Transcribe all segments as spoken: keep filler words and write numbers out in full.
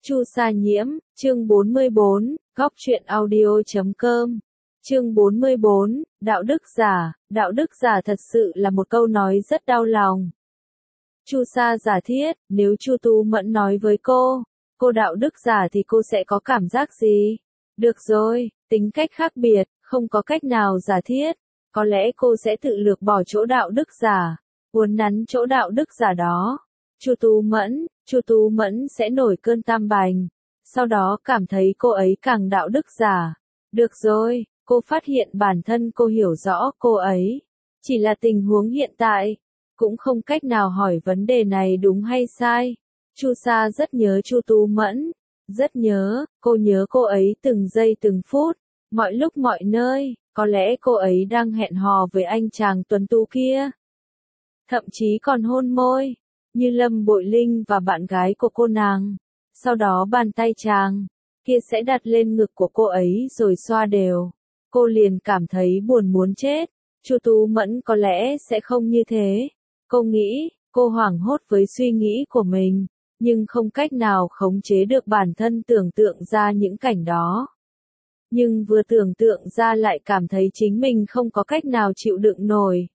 Chu Sa Nhiễm, chương bốn mươi bốn, góc truyện audio chấm com. Chương bốn mươi bốn, đạo đức giả, đạo đức giả thật sự là một câu nói rất đau lòng. Chu Sa giả thiết, nếu Chu Tu Mẫn nói với cô, cô đạo đức giả thì cô sẽ có cảm giác gì? Được rồi, tính cách khác biệt, không có cách nào giả thiết, có lẽ cô sẽ tự lược bỏ chỗ đạo đức giả, uốn nắn chỗ đạo đức giả đó. Chu Tu Mẫn, Chu Tu Mẫn sẽ nổi cơn tam bành, sau đó cảm thấy cô ấy càng đạo đức giả. Được rồi, cô phát hiện bản thân cô hiểu rõ cô ấy, chỉ là tình huống hiện tại, cũng không cách nào hỏi vấn đề này đúng hay sai. Chu Sa rất nhớ Chu Tu Mẫn, rất nhớ, cô nhớ cô ấy từng giây từng phút, mọi lúc mọi nơi, có lẽ cô ấy đang hẹn hò với anh chàng tuấn tú kia. Thậm chí còn hôn môi, như Lâm Bội Linh và bạn gái của cô nàng. Sau đó bàn tay chàng kia sẽ đặt lên ngực của cô ấy rồi xoa đều. Cô liền cảm thấy buồn muốn chết. Chu Tu Mẫn có lẽ sẽ không như thế. Cô nghĩ, cô hoảng hốt với suy nghĩ của mình, nhưng không cách nào khống chế được bản thân tưởng tượng ra những cảnh đó. Nhưng vừa tưởng tượng ra lại cảm thấy chính mình không có cách nào chịu đựng nổi.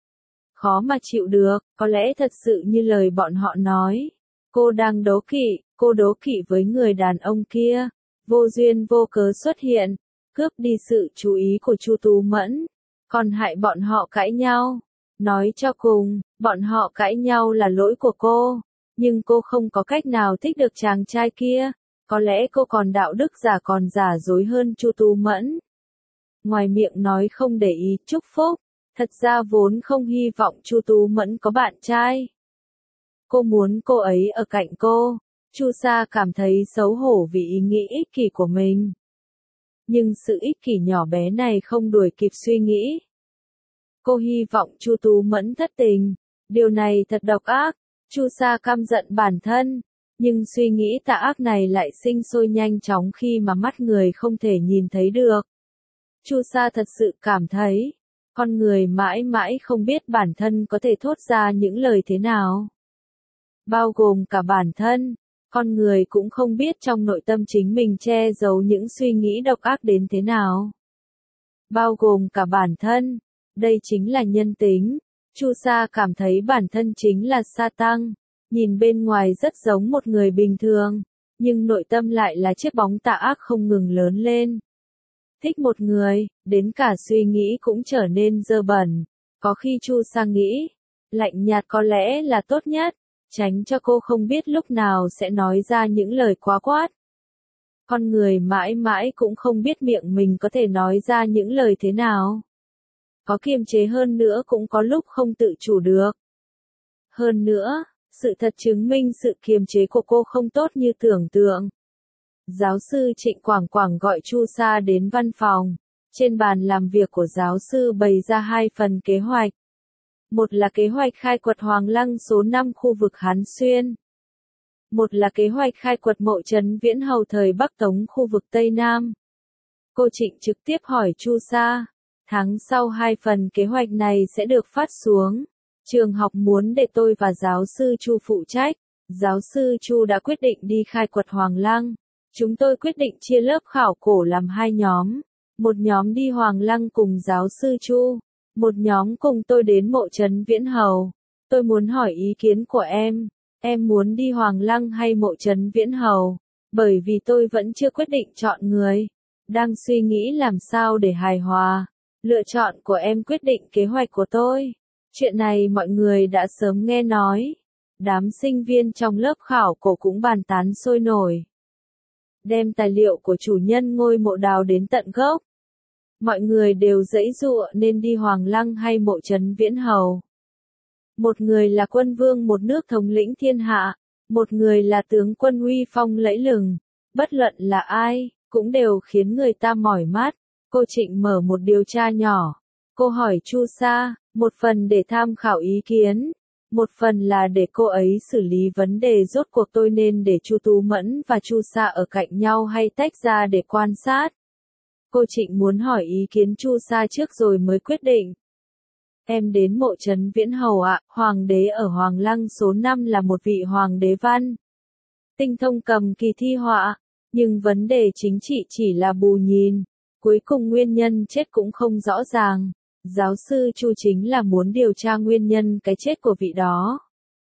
Khó mà chịu được, có lẽ thật sự như lời bọn họ nói. Cô đang đố kỵ, cô đố kỵ với người đàn ông kia, vô duyên vô cớ xuất hiện, cướp đi sự chú ý của Chu Tu Mẫn, còn hại bọn họ cãi nhau. Nói cho cùng, bọn họ cãi nhau là lỗi của cô, nhưng cô không có cách nào thích được chàng trai kia, có lẽ cô còn đạo đức giả còn giả dối hơn Chu Tu Mẫn. Ngoài miệng nói không để ý chúc phúc, thật ra vốn không hy vọng Chu Tu Mẫn có bạn trai. Cô muốn cô ấy ở cạnh cô. Chu Sa cảm thấy xấu hổ vì ý nghĩ ích kỷ của mình. Nhưng sự ích kỷ nhỏ bé này không đuổi kịp suy nghĩ. Cô hy vọng Chu Tu Mẫn thất tình. Điều này thật độc ác. Chu Sa căm giận bản thân. Nhưng suy nghĩ tà ác này lại sinh sôi nhanh chóng khi mà mắt người không thể nhìn thấy được. Chu Sa thật sự cảm thấy, con người mãi mãi không biết bản thân có thể thốt ra những lời thế nào. Bao gồm cả bản thân, con người cũng không biết trong nội tâm chính mình che giấu những suy nghĩ độc ác đến thế nào. Bao gồm cả bản thân, đây chính là nhân tính. Chu Sa cảm thấy bản thân chính là sa tăng, nhìn bên ngoài rất giống một người bình thường, nhưng nội tâm lại là chiếc bóng tà ác không ngừng lớn lên. Thích một người, đến cả suy nghĩ cũng trở nên dơ bẩn. Có khi Chu Sa nghĩ, lạnh nhạt có lẽ là tốt nhất, tránh cho cô không biết lúc nào sẽ nói ra những lời quá quát. Con người mãi mãi cũng không biết miệng mình có thể nói ra những lời thế nào. Có kiềm chế hơn nữa cũng có lúc không tự chủ được. Hơn nữa, sự thật chứng minh sự kiềm chế của cô không tốt như tưởng tượng. Giáo sư Trịnh Quảng Quảng gọi Chu Sa đến văn phòng. Trên bàn làm việc của giáo sư bày ra hai phần kế hoạch. Một là kế hoạch khai quật Hoàng Lăng số năm khu vực Hán Xuyên. Một là kế hoạch khai quật mộ trấn Viễn Hầu thời Bắc Tống khu vực Tây Nam. Cô Trịnh trực tiếp hỏi Chu Sa, tháng sau hai phần kế hoạch này sẽ được phát xuống. Trường học muốn để tôi và giáo sư Chu phụ trách. Giáo sư Chu đã quyết định đi khai quật Hoàng Lăng. Chúng tôi quyết định chia lớp khảo cổ làm hai nhóm. Một nhóm đi Hoàng Lăng cùng giáo sư Chu. Một nhóm cùng tôi đến mộ trấn Viễn Hầu. Tôi muốn hỏi ý kiến của em. Em muốn đi Hoàng Lăng hay mộ trấn Viễn Hầu? Bởi vì tôi vẫn chưa quyết định chọn người. Đang suy nghĩ làm sao để hài hòa. Lựa chọn của em quyết định kế hoạch của tôi. Chuyện này mọi người đã sớm nghe nói. Đám sinh viên trong lớp khảo cổ cũng bàn tán sôi nổi. Đem tài liệu của chủ nhân ngôi mộ đào đến tận gốc. Mọi người đều giãy giụa nên đi Hoàng Lăng hay mộ trấn Viễn Hầu. Một người là quân vương một nước thống lĩnh thiên hạ, một người là tướng quân uy phong lẫy lừng. Bất luận là ai, cũng đều khiến người ta mỏi mắt. Cô Trịnh mở một điều tra nhỏ. Cô hỏi Chu Sa, một phần để tham khảo ý kiến, một phần là để cô ấy xử lý vấn đề rốt cuộc tôi nên để Chu Tu Mẫn và Chu Sa ở cạnh nhau hay tách ra để quan sát. Cô Trịnh muốn hỏi ý kiến Chu Sa trước rồi mới quyết định. Em đến mộ trấn Viễn Hầu ạ, hoàng đế ở Hoàng Lăng số năm là một vị hoàng đế văn. tinh thông cầm kỳ thi họa, nhưng vấn đề chính trị chỉ là bù nhìn, cuối cùng nguyên nhân chết cũng không rõ ràng. Giáo sư Chu chính là muốn điều tra nguyên nhân cái chết của vị đó.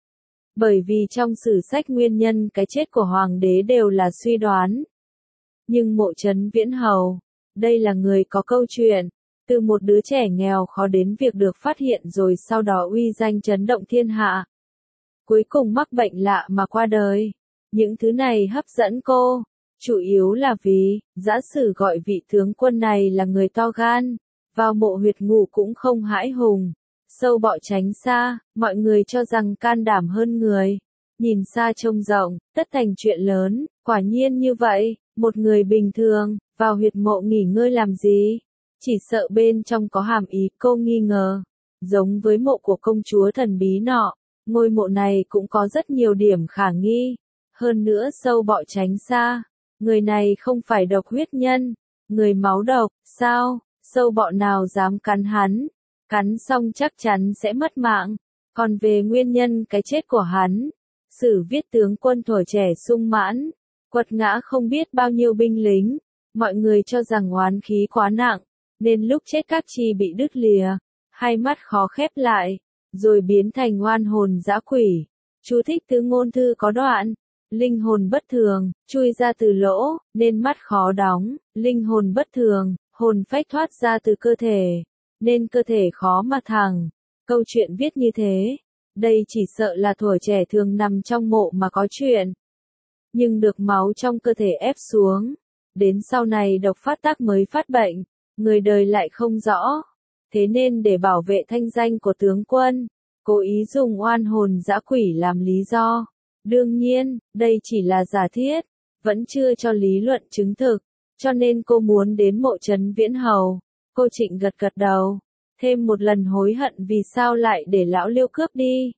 Bởi vì trong sử sách nguyên nhân cái chết của hoàng đế đều là suy đoán. Nhưng Mộ Trấn Viễn Hầu, đây là người có câu chuyện, từ một đứa trẻ nghèo khó đến việc được phát hiện rồi sau đó uy danh chấn động thiên hạ. Cuối cùng mắc bệnh lạ mà qua đời. Những thứ này hấp dẫn cô, chủ yếu là vì, giả sử gọi vị tướng quân này là người to gan, vào mộ huyệt ngủ cũng không hãi hùng, sâu bọ tránh xa, mọi người cho rằng can đảm hơn người, nhìn xa trông rộng, tất thành chuyện lớn, quả nhiên như vậy, một người bình thường, vào huyệt mộ nghỉ ngơi làm gì, chỉ sợ bên trong có hàm ý cô nghi ngờ, giống với mộ của công chúa thần bí nọ, ngôi mộ này cũng có rất nhiều điểm khả nghi, hơn nữa sâu bọ tránh xa, người này không phải độc huyết nhân, người máu độc, sao? Sâu bọ nào dám cắn hắn, cắn xong chắc chắn sẽ mất mạng. Còn về nguyên nhân cái chết của hắn, sử viết tướng quân thuở trẻ sung mãn, quật ngã không biết bao nhiêu binh lính, mọi người cho rằng oán khí quá nặng, nên lúc chết các chi bị đứt lìa, hai mắt khó khép lại, rồi biến thành oan hồn dã quỷ. Chú thích từ ngôn thư có đoạn, linh hồn bất thường, chui ra từ lỗ, nên mắt khó đóng, linh hồn bất thường. Hồn phách thoát ra từ cơ thể, nên cơ thể khó mà thẳng. Câu chuyện viết như thế, đây chỉ sợ là thuở trẻ thường nằm trong mộ mà có chuyện. Nhưng được máu trong cơ thể ép xuống, đến sau này độc phát tác mới phát bệnh, người đời lại không rõ. Thế nên để bảo vệ thanh danh của tướng quân, cố ý dùng oan hồn dã quỷ làm lý do. Đương nhiên, đây chỉ là giả thiết, vẫn chưa cho lý luận chứng thực. Cho nên cô muốn đến mộ Trấn Viễn Hầu. Cô Trịnh gật gật đầu. Thêm một lần hối hận vì sao lại để lão Liêu cướp đi.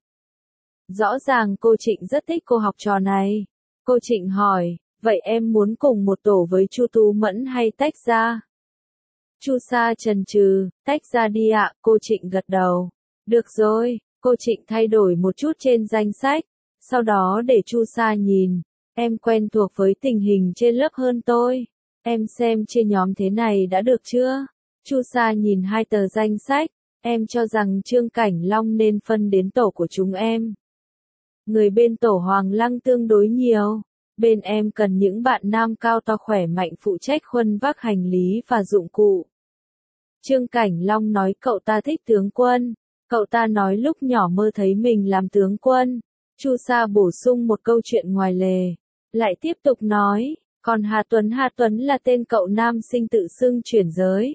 Rõ ràng cô Trịnh rất thích cô học trò này. Cô Trịnh hỏi, vậy em muốn cùng một tổ với Chu Tú Mẫn hay tách ra? Chu Sa chần chừ, tách ra đi ạ, cô Trịnh gật đầu. Được rồi, cô Trịnh thay đổi một chút trên danh sách. Sau đó để Chu Sa nhìn, em quen thuộc với tình hình trên lớp hơn tôi. Em xem chia nhóm thế này đã được chưa? Chu Sa nhìn hai tờ danh sách, em cho rằng Trương Cảnh Long nên phân đến tổ của chúng em. Người bên tổ Hoàng Lăng tương đối nhiều, bên em cần những bạn nam cao to khỏe mạnh phụ trách khuân vác hành lý và dụng cụ. Trương Cảnh Long nói cậu ta thích tướng quân, cậu ta nói lúc nhỏ mơ thấy mình làm tướng quân. Chu Sa bổ sung một câu chuyện ngoài lề, lại tiếp tục nói. Còn Hà Tuấn Hà Tuấn là tên cậu nam sinh tự xưng chuyển giới.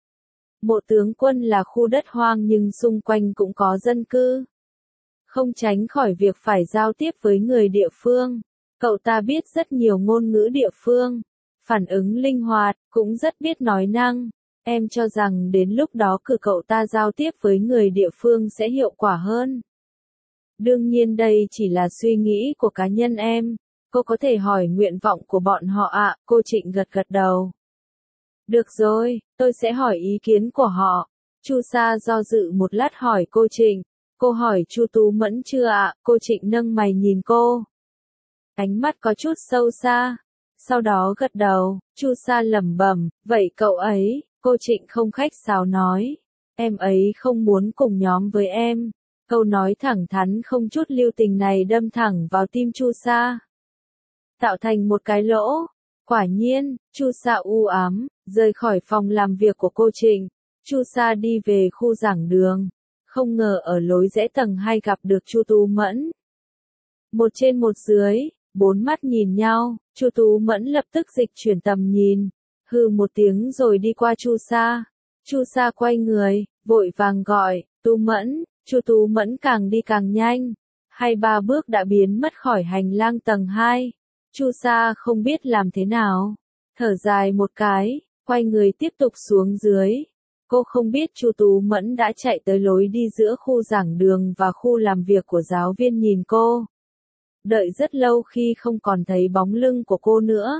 Mộ tướng quân là khu đất hoang nhưng xung quanh cũng có dân cư. Không tránh khỏi việc phải giao tiếp với người địa phương. Cậu ta biết rất nhiều ngôn ngữ địa phương. Phản ứng linh hoạt, cũng rất biết nói năng. Em cho rằng đến lúc đó cử cậu ta giao tiếp với người địa phương sẽ hiệu quả hơn. Đương nhiên đây chỉ là suy nghĩ của cá nhân em. Cô có thể hỏi nguyện vọng của bọn họ ạ, à, cô Trịnh gật gật đầu. Được rồi, tôi sẽ hỏi ý kiến của họ. Chu Sa do dự một lát hỏi cô Trịnh. Cô hỏi Chu Tú Mẫn chưa ạ, à? Cô Trịnh nâng mày nhìn cô. Ánh mắt có chút sâu xa. Sau đó gật đầu, Chu Sa lẩm bẩm, vậy cậu ấy, cô Trịnh không khách sáo nói. Em ấy không muốn cùng nhóm với em. Câu nói thẳng thắn không chút lưu tình này đâm thẳng vào tim Chu Sa. Tạo thành một cái lỗ. Quả nhiên, Chu Sa u ám, rời khỏi phòng làm việc của cô Trịnh. Chu Sa đi về khu giảng đường. Không ngờ ở lối rẽ tầng hai gặp được Chu Tú Mẫn. Một trên một dưới, bốn mắt nhìn nhau, Chu Tú Mẫn lập tức dịch chuyển tầm nhìn. Hừ một tiếng rồi đi qua Chu Sa. Chu Sa quay người, vội vàng gọi, Tú Mẫn. Chu Tú Mẫn càng đi càng nhanh. Hai ba bước đã biến mất khỏi hành lang tầng hai. Chu Sa không biết làm thế nào. Thở dài một cái, quay người tiếp tục xuống dưới. Cô không biết Chu Tú Mẫn đã chạy tới lối đi giữa khu giảng đường và khu làm việc của giáo viên nhìn cô. Đợi rất lâu khi không còn thấy bóng lưng của cô nữa.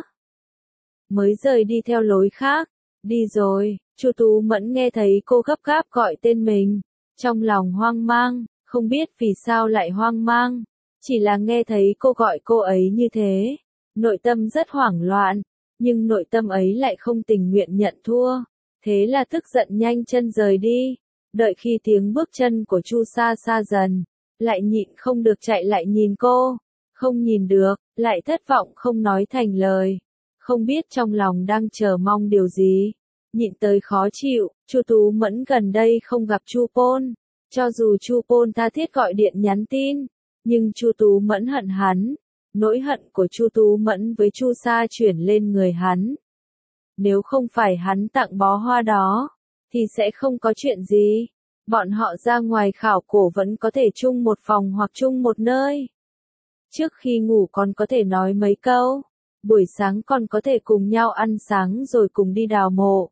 Mới rời đi theo lối khác. Đi rồi, Chu Tú Mẫn nghe thấy cô gấp gáp gọi tên mình. Trong lòng hoang mang, không biết vì sao lại hoang mang. Chỉ là nghe thấy cô gọi cô ấy như thế. nội tâm rất hoảng loạn, nhưng nội tâm ấy lại không tình nguyện nhận thua, thế là tức giận nhanh chân rời đi, đợi khi tiếng bước chân của Chu Sa xa dần, lại nhịn không được chạy lại nhìn cô, không nhìn được, lại thất vọng không nói thành lời, không biết trong lòng đang chờ mong điều gì, nhịn tới khó chịu, Chu Tú Mẫn gần đây không gặp Chu Pôn, cho dù Chu Pôn tha thiết gọi điện nhắn tin, nhưng Chu Tú Mẫn hận hắn, nỗi hận của Chu Tú Mẫn với Chu Sa chuyển lên người hắn. Nếu không phải hắn tặng bó hoa đó, thì sẽ không có chuyện gì. Bọn họ ra ngoài khảo cổ vẫn có thể chung một phòng hoặc chung một nơi. Trước khi ngủ còn có thể nói mấy câu, buổi sáng còn có thể cùng nhau ăn sáng rồi cùng đi đào mộ.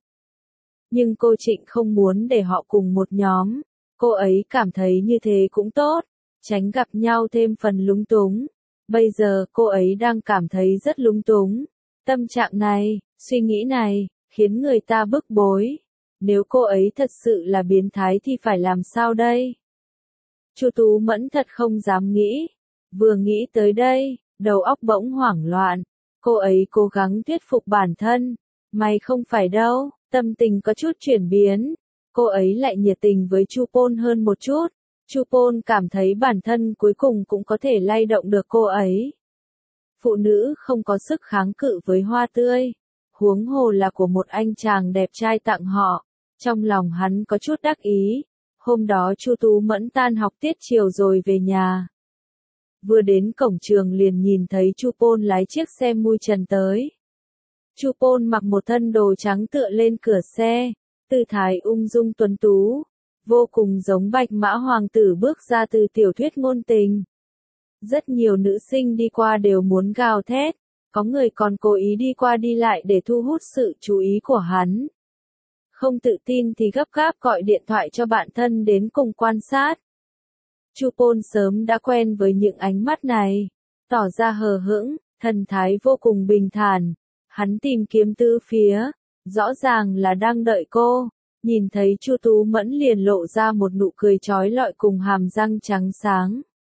Nhưng cô Trịnh không muốn để họ cùng một nhóm, cô ấy cảm thấy như thế cũng tốt, tránh gặp nhau thêm phần lúng túng. Bây giờ cô ấy đang cảm thấy rất lúng túng. Tâm trạng này, suy nghĩ này, khiến người ta bức bối. Nếu cô ấy thật sự là biến thái thì phải làm sao đây? Chu Tú Mẫn thật không dám nghĩ. Vừa nghĩ tới đây, đầu óc bỗng hoảng loạn. Cô ấy cố gắng thuyết phục bản thân. Mày không phải đâu, tâm tình có chút chuyển biến. Cô ấy lại nhiệt tình với Chu Pôn hơn một chút. Chu Pôn cảm thấy bản thân cuối cùng cũng có thể lay động được cô ấy. Phụ nữ không có sức kháng cự với hoa tươi. Huống hồ là của một anh chàng đẹp trai tặng họ. Trong lòng hắn có chút đắc ý. Hôm đó Chu Tú Mẫn tan học tiết chiều rồi về nhà. Vừa đến cổng trường liền nhìn thấy Chu Pôn lái chiếc xe mui trần tới. Chu Pôn mặc một thân đồ trắng tựa lên cửa xe, tư thái ung dung tuấn tú, vô cùng giống bạch mã hoàng tử bước ra từ tiểu thuyết ngôn tình. Rất nhiều nữ sinh đi qua đều muốn gào thét, có người còn cố ý đi qua đi lại để thu hút sự chú ý của hắn. Không tự tin thì gấp gáp gọi điện thoại cho bạn thân đến cùng quan sát. Chu Pôn sớm đã quen với những ánh mắt này, tỏ ra hờ hững, thần thái vô cùng bình thản. Hắn tìm kiếm tứ phía, rõ ràng là đang đợi cô. Nhìn thấy Chu Tú Mẫn liền lộ ra một nụ cười chói lọi cùng hàm răng trắng sáng.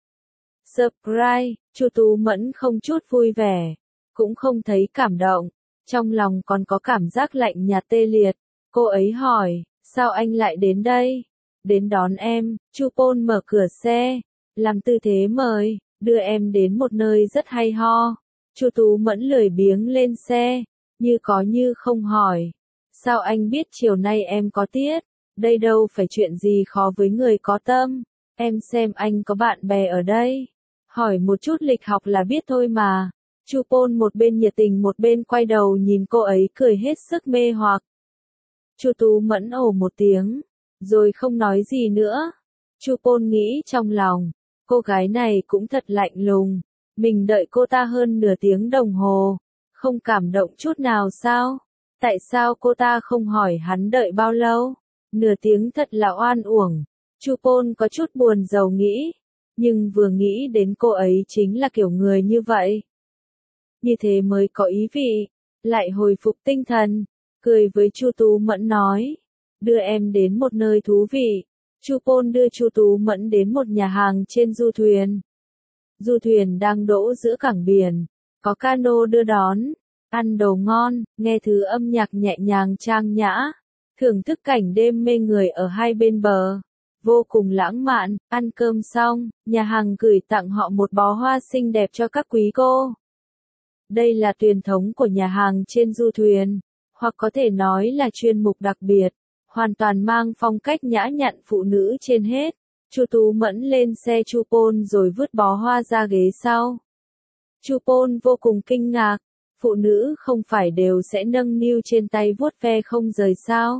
Surprise, Chu Tú Mẫn không chút vui vẻ, cũng không thấy cảm động, trong lòng còn có cảm giác lạnh nhạt tê liệt. Cô ấy hỏi, sao anh lại đến đây? Đến đón em, Chu Pôn mở cửa xe, làm tư thế mời, đưa em đến một nơi rất hay ho. Chu Tú Mẫn lười biếng lên xe, như có như không hỏi. Sao anh biết chiều nay em có tiết? Đây đâu phải chuyện gì khó với người có tâm. Em xem anh có bạn bè ở đây. Hỏi một chút lịch học là biết thôi mà. Chu Pôn một bên nhiệt tình một bên quay đầu nhìn cô ấy cười hết sức mê hoặc. Chu Tú Mẫn ồ một tiếng, rồi không nói gì nữa. Chu Pôn nghĩ trong lòng, cô gái này cũng thật lạnh lùng. Mình đợi cô ta hơn nửa tiếng đồng hồ, không cảm động chút nào sao? Tại sao cô ta không hỏi hắn đợi bao lâu? Nửa tiếng thật là oan uổng. Chu Pôn có chút buồn rầu nghĩ, nhưng vừa nghĩ đến cô ấy chính là kiểu người như vậy. Như thế mới có ý vị, lại hồi phục tinh thần, cười với Chu Tú Mẫn nói, đưa em đến một nơi thú vị. Chu Pôn đưa Chu Tú Mẫn đến một nhà hàng trên du thuyền. Du thuyền đang đỗ giữa cảng biển, có cano đưa đón, ăn đồ ngon, nghe thứ âm nhạc nhẹ nhàng trang nhã, thưởng thức cảnh đêm mê người ở hai bên bờ, vô cùng lãng mạn. Ăn cơm xong, nhà hàng gửi tặng họ một bó hoa xinh đẹp cho các quý cô. Đây là truyền thống của nhà hàng trên du thuyền, hoặc có thể nói là chuyên mục đặc biệt, hoàn toàn mang phong cách nhã nhặn phụ nữ trên hết. Chu Tú Mẫn lên xe Chu Pôn rồi vứt bó hoa ra ghế sau. Chu Pôn vô cùng kinh ngạc, phụ nữ không phải đều sẽ nâng niu trên tay vuốt ve không rời sao?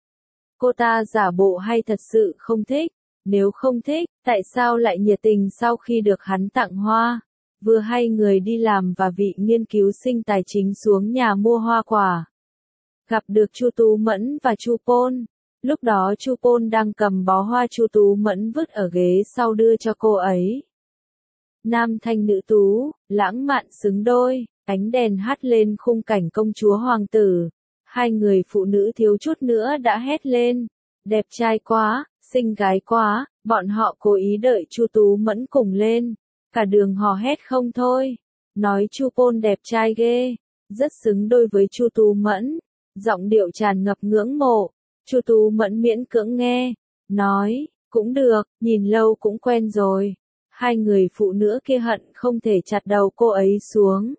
Cô ta giả bộ hay thật sự không thích? Nếu không thích, tại sao lại nhiệt tình sau khi được hắn tặng hoa? Vừa hay người đi làm và vị nghiên cứu sinh tài chính xuống nhà mua hoa quả. Gặp được Chu Tú Mẫn và Chu Pôn. Lúc đó Chu Pôn đang cầm bó hoa Chu Tú Mẫn vứt ở ghế sau đưa cho cô ấy. Nam thanh nữ tú, lãng mạn xứng đôi, ánh đèn hắt lên khung cảnh công chúa hoàng tử. Hai người phụ nữ thiếu chút nữa đã hét lên, đẹp trai quá, xinh gái quá, bọn họ cố ý đợi Chu Tú Mẫn cùng lên, cả đường hò hét không thôi. nói Chu Pôn đẹp trai ghê, rất xứng đôi với Chu Tú Mẫn, giọng điệu tràn ngập ngưỡng mộ. Chu Tú Mẫn miễn cưỡng nghe, nói, cũng được, nhìn lâu cũng quen rồi. Hai người phụ nữ kia hận không thể chặt đầu cô ấy xuống.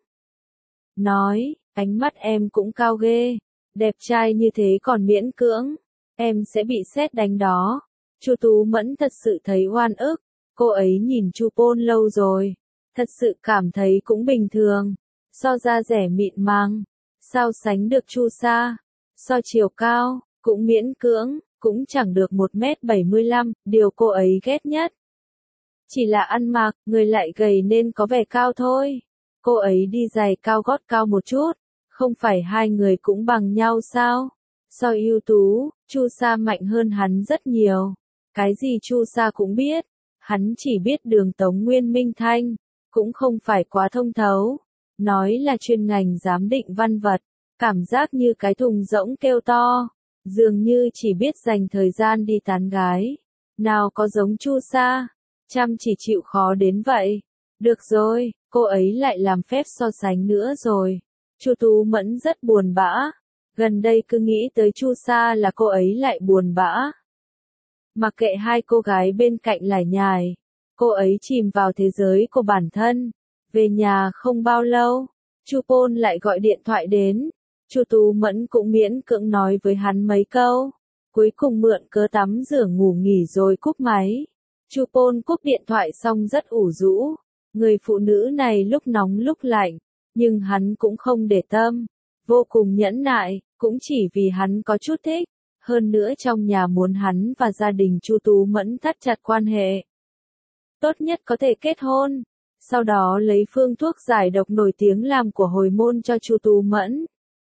Nói, ánh mắt em cũng cao ghê, đẹp trai như thế còn miễn cưỡng, em sẽ bị sét đánh đó. Chu Tú Mẫn thật sự thấy oan ức, cô ấy nhìn Chu Pôn lâu rồi, thật sự cảm thấy cũng bình thường, so da rẻ mịn màng, sao sánh được Chu Sa, so chiều cao, cũng miễn cưỡng, cũng chẳng được một mét bảy mươi lăm, điều cô ấy ghét nhất. Chỉ là ăn mặc, người lại gầy nên có vẻ cao thôi. Cô ấy đi giày cao gót cao một chút, không phải hai người cũng bằng nhau sao? So ưu tú, Chu Sa mạnh hơn hắn rất nhiều. Cái gì Chu Sa cũng biết, hắn chỉ biết đường Tống Nguyên Minh Thanh, cũng không phải quá thông thấu. Nói là chuyên ngành giám định văn vật, cảm giác như cái thùng rỗng kêu to, dường như chỉ biết dành thời gian đi tán gái. Nào có giống Chu Sa, chăm chỉ chịu khó đến vậy. Được rồi, cô ấy lại làm phép so sánh nữa rồi. Chu Tú Mẫn rất buồn bã, gần đây cứ nghĩ tới Chu Sa là cô ấy lại buồn bã. Mặc kệ hai cô gái bên cạnh lải nhải, cô ấy chìm vào thế giới của bản thân. Về nhà không bao lâu, Chu Pôn lại gọi điện thoại đến. Chu Tú Mẫn cũng miễn cưỡng nói với hắn mấy câu, cuối cùng mượn cớ tắm rửa ngủ nghỉ rồi cúp máy. Chu Pôn cúp điện thoại xong rất ủ rũ, người phụ nữ này lúc nóng lúc lạnh, nhưng hắn cũng không để tâm, vô cùng nhẫn nại, cũng chỉ vì hắn có chút thích, hơn nữa trong nhà muốn hắn và gia đình Chu Tú Mẫn thắt chặt quan hệ. Tốt nhất có thể kết hôn, sau đó lấy phương thuốc giải độc nổi tiếng làm của hồi môn cho Chu Tú Mẫn.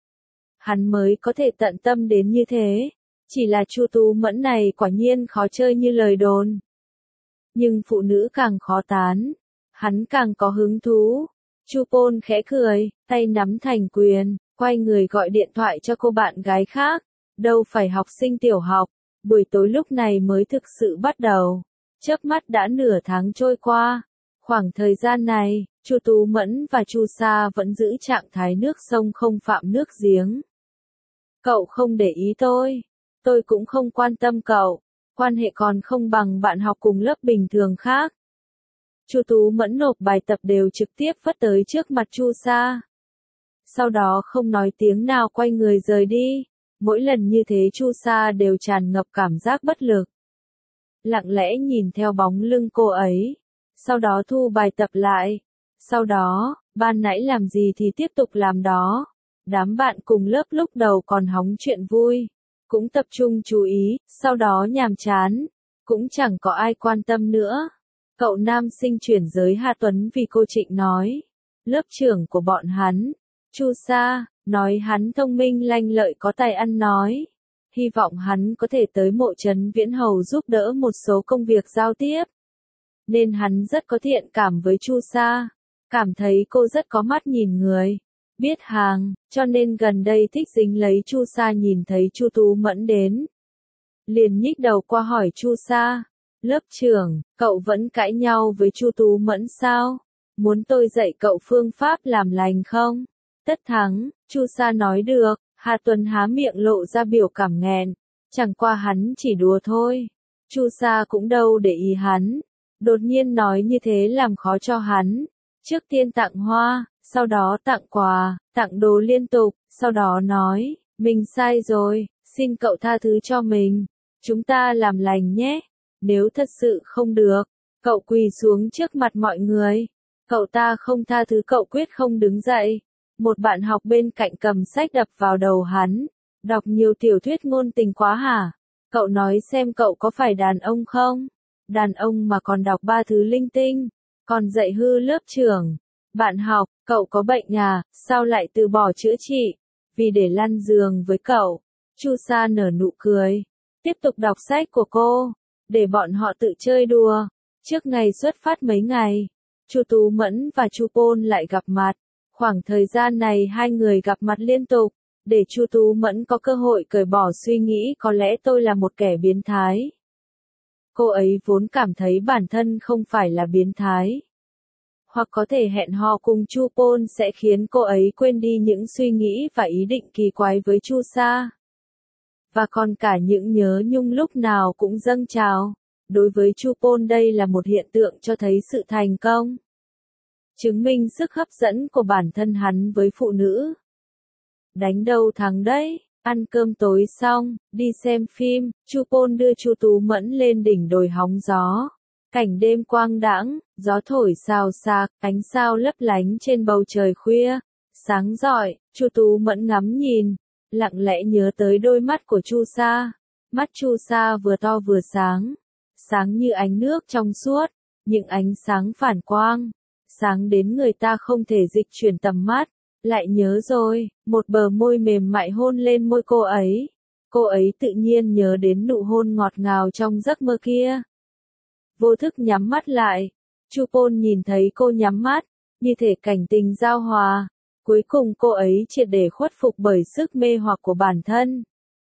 Hắn mới có thể tận tâm đến như thế, chỉ là Chu Tú Mẫn này quả nhiên khó chơi như lời đồn. Nhưng phụ nữ càng khó tán, hắn càng có hứng thú. Chu Pôn khẽ cười, tay nắm thành quyền, quay người gọi điện thoại cho cô bạn gái khác, đâu phải học sinh tiểu học, buổi tối lúc này mới thực sự bắt đầu. Chớp mắt đã nửa tháng trôi qua, khoảng thời gian này, Chu Tú Mẫn và Chu Sa vẫn giữ trạng thái nước sông không phạm nước giếng. Cậu không để ý tôi, tôi cũng không quan tâm cậu, quan hệ còn không bằng bạn học cùng lớp bình thường khác. Chu Tú Mẫn nộp bài tập đều trực tiếp vất tới trước mặt Chu Sa. Sau đó không nói tiếng nào quay người rời đi, mỗi lần như thế Chu Sa đều tràn ngập cảm giác bất lực. Lặng lẽ nhìn theo bóng lưng cô ấy, sau đó thu bài tập lại. Sau đó, ban nãy làm gì thì tiếp tục làm đó. Đám bạn cùng lớp lúc đầu còn hóng chuyện vui, cũng tập trung chú ý, sau đó nhàm chán, cũng chẳng có ai quan tâm nữa. Cậu nam sinh chuyển giới Hà Tuấn vì cô Trịnh nói, lớp trưởng của bọn hắn, Chu Sa, nói hắn thông minh lanh lợi có tài ăn nói. Hy vọng hắn có thể tới Mộ Trấn Viễn Hầu giúp đỡ một số công việc giao tiếp. Nên hắn rất có thiện cảm với Chu Sa, cảm thấy cô rất có mắt nhìn người, biết hàng, cho nên gần đây thích dính lấy Chu Sa nhìn thấy Chu Tú Mẫn đến. Liền nhích đầu qua hỏi Chu Sa, lớp trưởng, cậu vẫn cãi nhau với Chu Tú Mẫn sao? Muốn tôi dạy cậu phương pháp làm lành không? Tất thắng, Chu Sa nói được. Hà Tuấn há miệng lộ ra biểu cảm nghẹn, chẳng qua hắn chỉ đùa thôi. Chu Sa cũng đâu để ý hắn, đột nhiên nói như thế làm khó cho hắn. Trước tiên tặng hoa, sau đó tặng quà, tặng đồ liên tục, sau đó nói, mình sai rồi, xin cậu tha thứ cho mình, chúng ta làm lành nhé. Nếu thật sự không được, cậu quỳ xuống trước mặt mọi người, cậu ta không tha thứ cậu quyết không đứng dậy. Một bạn học bên cạnh cầm sách đập vào đầu hắn, đọc nhiều tiểu thuyết ngôn tình quá hả? Cậu nói xem cậu có phải đàn ông không? Đàn ông mà còn đọc ba thứ linh tinh, còn dạy hư lớp trưởng. Bạn học, cậu có bệnh à, sao lại từ bỏ chữa trị? Vì để lăn giường với cậu. Chu Sa nở nụ cười, tiếp tục đọc sách của cô, để bọn họ tự chơi đùa. Trước ngày xuất phát mấy ngày, Chu Tú Mẫn và Chu Pôn lại gặp mặt. Khoảng thời gian này hai người gặp mặt liên tục, để Chu Tú Mẫn có cơ hội cởi bỏ suy nghĩ có lẽ tôi là một kẻ biến thái. Cô ấy vốn cảm thấy bản thân không phải là biến thái. Hoặc có thể hẹn hò cùng Chu Pôn sẽ khiến cô ấy quên đi những suy nghĩ và ý định kỳ quái với Chu Sa. Và còn cả những nhớ nhung lúc nào cũng dâng trào. Đối với Chu Pôn đây là một hiện tượng cho thấy sự thành công. Chứng minh sức hấp dẫn của bản thân hắn với phụ nữ. Đánh đâu thắng đấy. Ăn cơm tối xong, đi xem phim, Chu Pôn đưa Chu Tú Mẫn lên đỉnh đồi hóng gió. Cảnh đêm quang đãng, gió thổi xào xạc, ánh sao lấp lánh trên bầu trời khuya, sáng rọi, Chu Tú Mẫn ngắm nhìn, lặng lẽ nhớ tới đôi mắt của Chu Sa. Mắt Chu Sa vừa to vừa sáng, sáng như ánh nước trong suốt, những ánh sáng phản quang, sáng đến người ta không thể dịch chuyển tầm mắt. Lại nhớ rồi, một bờ môi mềm mại hôn lên môi cô ấy. Cô ấy tự nhiên nhớ đến nụ hôn ngọt ngào trong giấc mơ kia. Vô thức nhắm mắt lại. Chu Pôn nhìn thấy cô nhắm mắt, như thể cảnh tình giao hòa. Cuối cùng cô ấy triệt để khuất phục bởi sức mê hoặc của bản thân.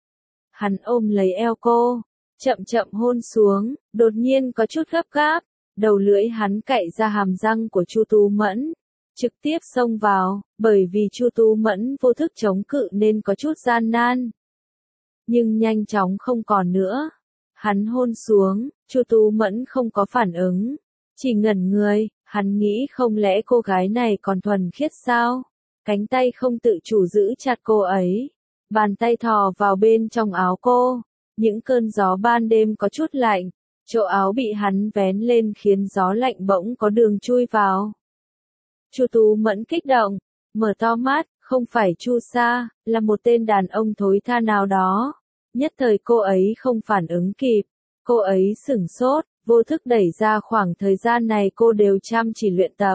Hắn ôm lấy eo cô, chậm chậm hôn xuống, đột nhiên có chút gấp gáp. Đầu lưỡi hắn cạy ra hàm răng của Chu Tú Mẫn. Trực tiếp xông vào, bởi vì Chu Tú Mẫn vô thức chống cự nên có chút gian nan. Nhưng nhanh chóng không còn nữa. Hắn hôn xuống, Chu Tú Mẫn không có phản ứng. Chỉ ngẩn người, hắn nghĩ không lẽ cô gái này còn thuần khiết sao? Cánh tay không tự chủ giữ chặt cô ấy. Bàn tay thò vào bên trong áo cô. Những cơn gió ban đêm có chút lạnh. Chỗ áo bị hắn vén lên khiến gió lạnh bỗng có đường chui vào. Chu Tú Mẫn kích động, mở to mắt, không phải Chu Sa, là một tên đàn ông thối tha nào đó. Nhất thời cô ấy không phản ứng kịp, cô ấy sửng sốt, vô thức đẩy ra khoảng thời gian này cô đều chăm chỉ luyện tập.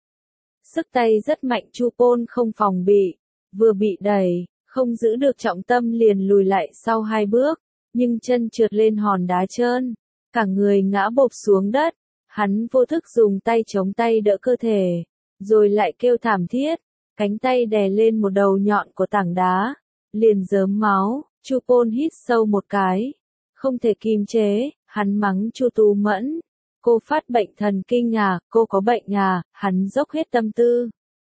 Sức tay rất mạnh, Chu Pôn không phòng bị, vừa bị đẩy, không giữ được trọng tâm liền lùi lại sau hai bước, nhưng chân trượt lên hòn đá trơn, cả người ngã bộp xuống đất, hắn vô thức dùng tay chống tay đỡ cơ thể. Rồi lại kêu thảm thiết, cánh tay đè lên một đầu nhọn của tảng đá, liền rớm máu. Chu Pôn hít sâu một cái, không thể kìm chế, hắn mắng Chu Tú Mẫn, cô phát bệnh thần kinh à, cô có bệnh à, hắn dốc hết tâm tư.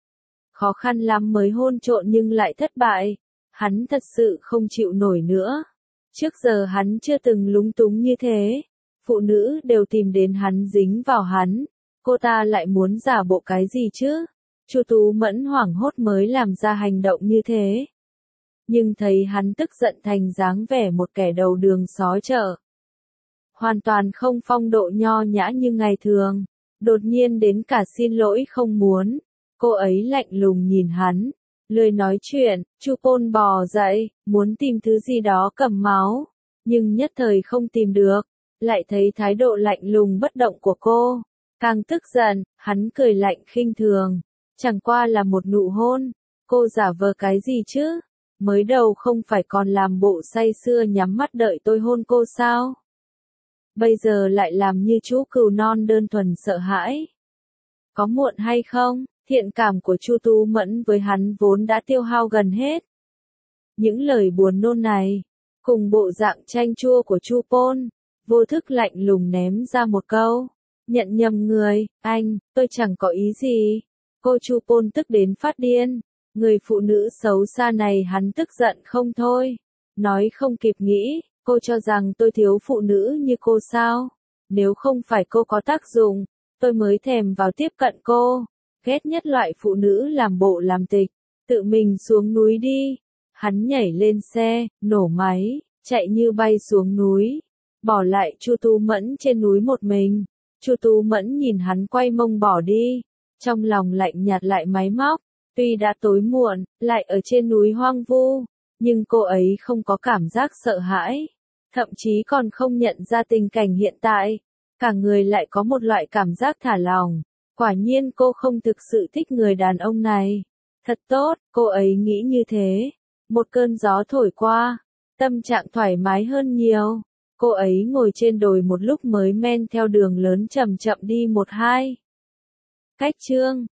Khó khăn lắm mới hôn trộn nhưng lại thất bại, hắn thật sự không chịu nổi nữa. Trước giờ hắn chưa từng lúng túng như thế, phụ nữ đều tìm đến hắn dính vào hắn. Cô ta lại muốn giả bộ cái gì chứ? Chu Tú Mẫn hoảng hốt mới làm ra hành động như thế. Nhưng thấy hắn tức giận thành dáng vẻ một kẻ đầu đường xó chợ. Hoàn toàn không phong độ nho nhã như ngày thường. Đột nhiên đến cả xin lỗi không muốn. Cô ấy lạnh lùng nhìn hắn. Lười nói chuyện, Chu Pôn bò dậy, muốn tìm thứ gì đó cầm máu. Nhưng nhất thời không tìm được. Lại thấy thái độ lạnh lùng bất động của cô. Càng tức giận, hắn cười lạnh khinh thường. Chẳng qua là một nụ hôn. Cô giả vờ cái gì chứ? Mới đầu không phải còn làm bộ say sưa nhắm mắt đợi tôi hôn cô sao? Bây giờ lại làm như chú cừu non đơn thuần sợ hãi. Có muộn hay không? Thiện cảm của Chu Tú Mẫn với hắn vốn đã tiêu hao gần hết. Những lời buồn nôn này, cùng bộ dạng chanh chua của Chu Pôn, vô thức lạnh lùng ném ra một câu. Nhận nhầm người, anh, tôi chẳng có ý gì. Cô Chu Pôn tức đến phát điên. Người phụ nữ xấu xa này hắn tức giận không thôi. Nói không kịp nghĩ, cô cho rằng tôi thiếu phụ nữ như cô sao? Nếu không phải cô có tác dụng, tôi mới thèm vào tiếp cận cô. Ghét nhất loại phụ nữ làm bộ làm tịch. Tự mình xuống núi đi. Hắn nhảy lên xe, nổ máy, chạy như bay xuống núi. Bỏ lại Chu Tú Mẫn trên núi một mình. Chu Tú Mẫn nhìn hắn quay mông bỏ đi, trong lòng lạnh nhạt lại máy móc, tuy đã tối muộn, lại ở trên núi hoang vu, nhưng cô ấy không có cảm giác sợ hãi, thậm chí còn không nhận ra tình cảnh hiện tại, cả người lại có một loại cảm giác thả lỏng, quả nhiên cô không thực sự thích người đàn ông này. Thật tốt, cô ấy nghĩ như thế. Một cơn gió thổi qua, tâm trạng thoải mái hơn nhiều. Cô ấy ngồi trên đồi một lúc mới men theo đường lớn chậm chậm đi một hai. Cách chương